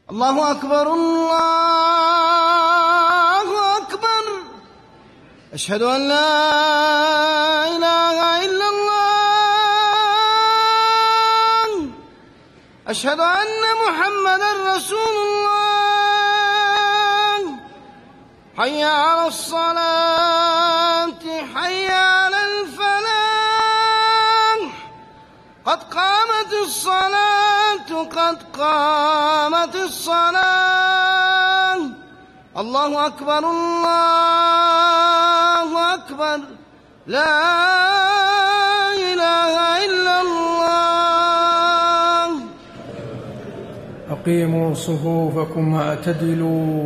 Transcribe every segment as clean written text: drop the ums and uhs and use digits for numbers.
الله أكبر الله أكبر. أشهد أن لا إله إلا الله. أشهد أن محمدًا رسول الله. حي على الصلاة حي على الفلاح. قد قامت الصلاة قد قامت الصلاة. الله أكبر الله أكبر. لا إله إلا الله. أقيموا صفوفكم واعتدلوا.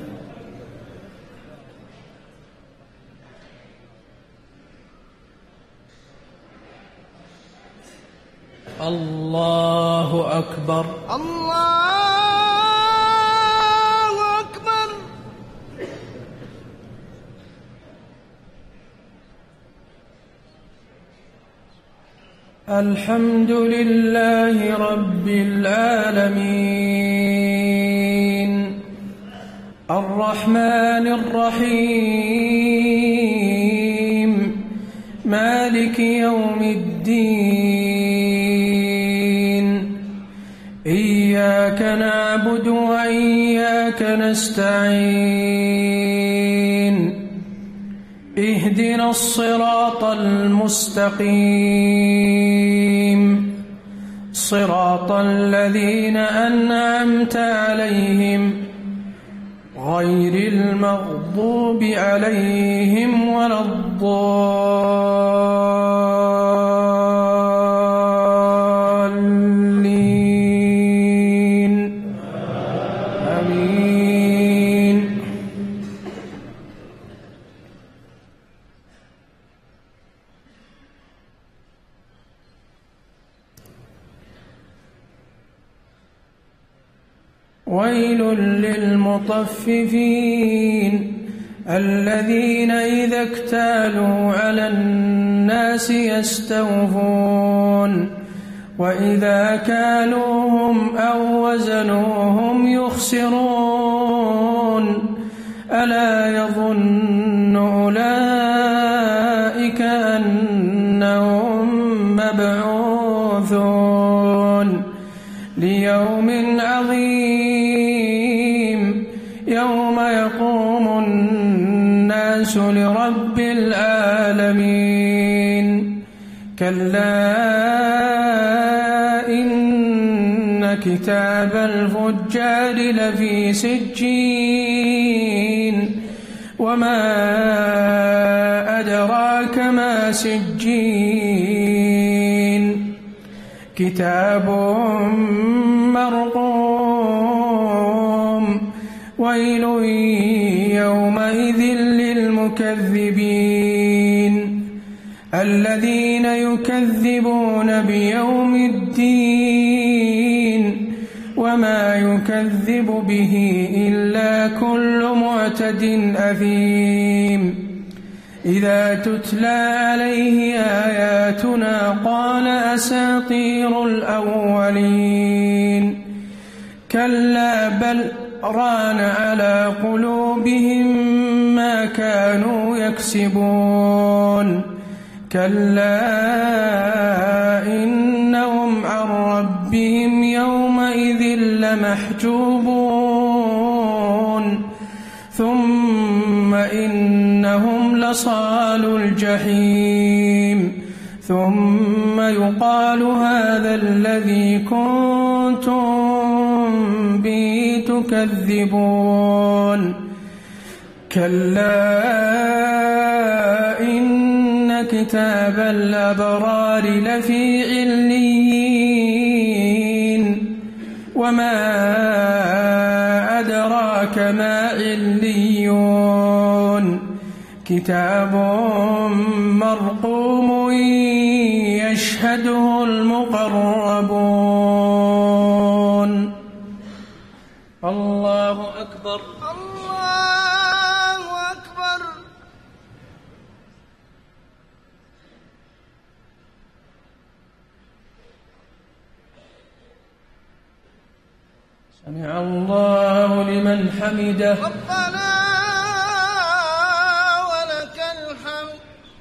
الله أكبر الله أكبر. الحمد لله رب العالمين الرحمن الرحيم مالك يوم الدين. إياك نعبد وإياك نستعين. اهدنا الصراط المستقيم صراط الذين أنعمت عليهم غير المغضوب عليهم ولا الضالين. آمين. ويل للمطففين الذين إذا اكتالوا على الناس يستوفون وإذا كالوهم أو وزنوهم يخسرون. ألا يظن أولئك أنهم مبعوثون ليوم عظيم يوم يقوم الناس لرب العالمين. كلا إن كتاب الفجار لفي سجين. وما أدراك ما سجين. كتاب مرقوم. ويل يومئذ للمكذبين الذين يكذبون بيوم الدين وما يكذب به إلا كل معتد أثيم. إذا تتلى عليه آياتنا قال أساطير الأولين. كلا بل ران على قلوبهم ما كانوا يكسبون. كلا إنهم عن ربهم يومئذ لمحجوبون. ثم إنهم لصالو الجحيم. ثم يقال هذا الذي كنتم به تكذبون. كلا إن كتاب الأبرار لفي عليين. وما أدراك ما عليون. كتاب مرقوم يشهده المقربون. الله أكبر الله أكبر. سمع الله لمن حمده. ربنا ولك الحمد.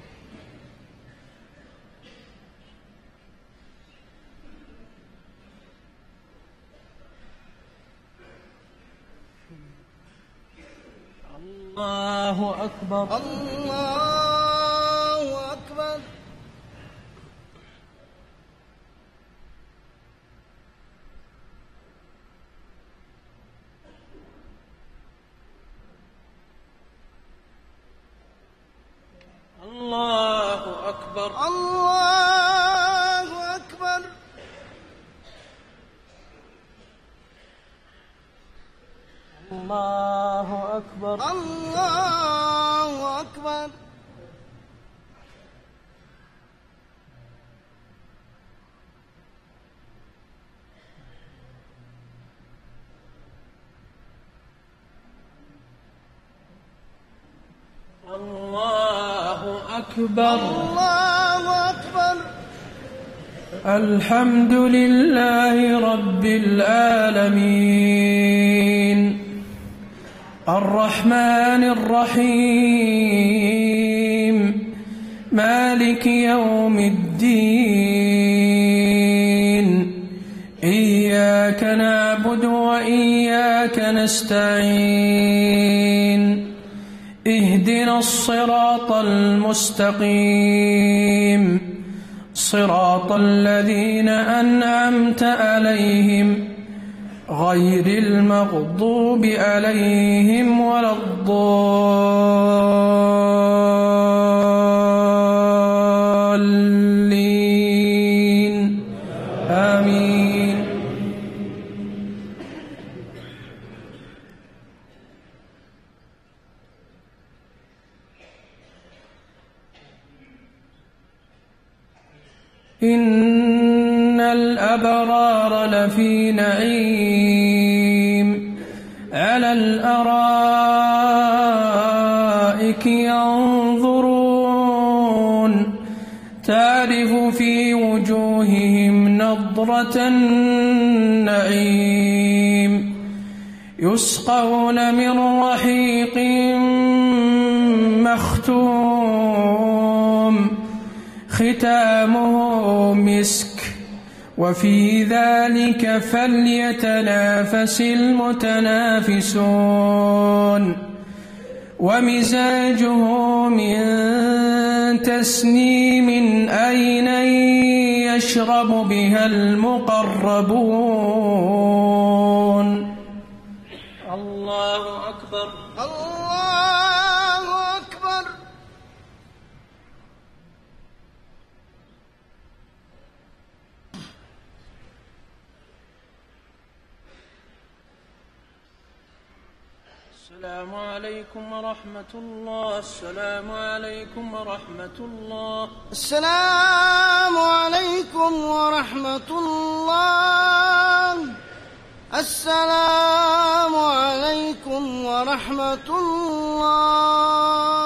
الله أكبر. الله أكبر. الله أكبر. الله أكبر. الله أكبر. الله أكبر. الله أكبر. الله أكبر. الحمد لله رب العالمين الرحمن الرحيم مالك يوم الدين إياك نعبد وإياك نستعين اهدنا الصراط المستقيم صراط الذين أنعمت عليهم غير المغضوب عليهم ولا الضالين آمين. إن الأبرار لفي نعيم على الأرائك ينظرون تعرف في وجوههم نضرة النعيم يسقون من رحيق مختوم ختامه مسك وفي ذلك فليتنافس المتنافسون ومزاجه من تسنيم عينا يشرب بها المقربون. الله أكبر. الله أكبر. السلام عليكم ورحمة الله. السلام عليكم ورحمة الله. السلام عليكم ورحمة الله. السلام عليكم ورحمة الله.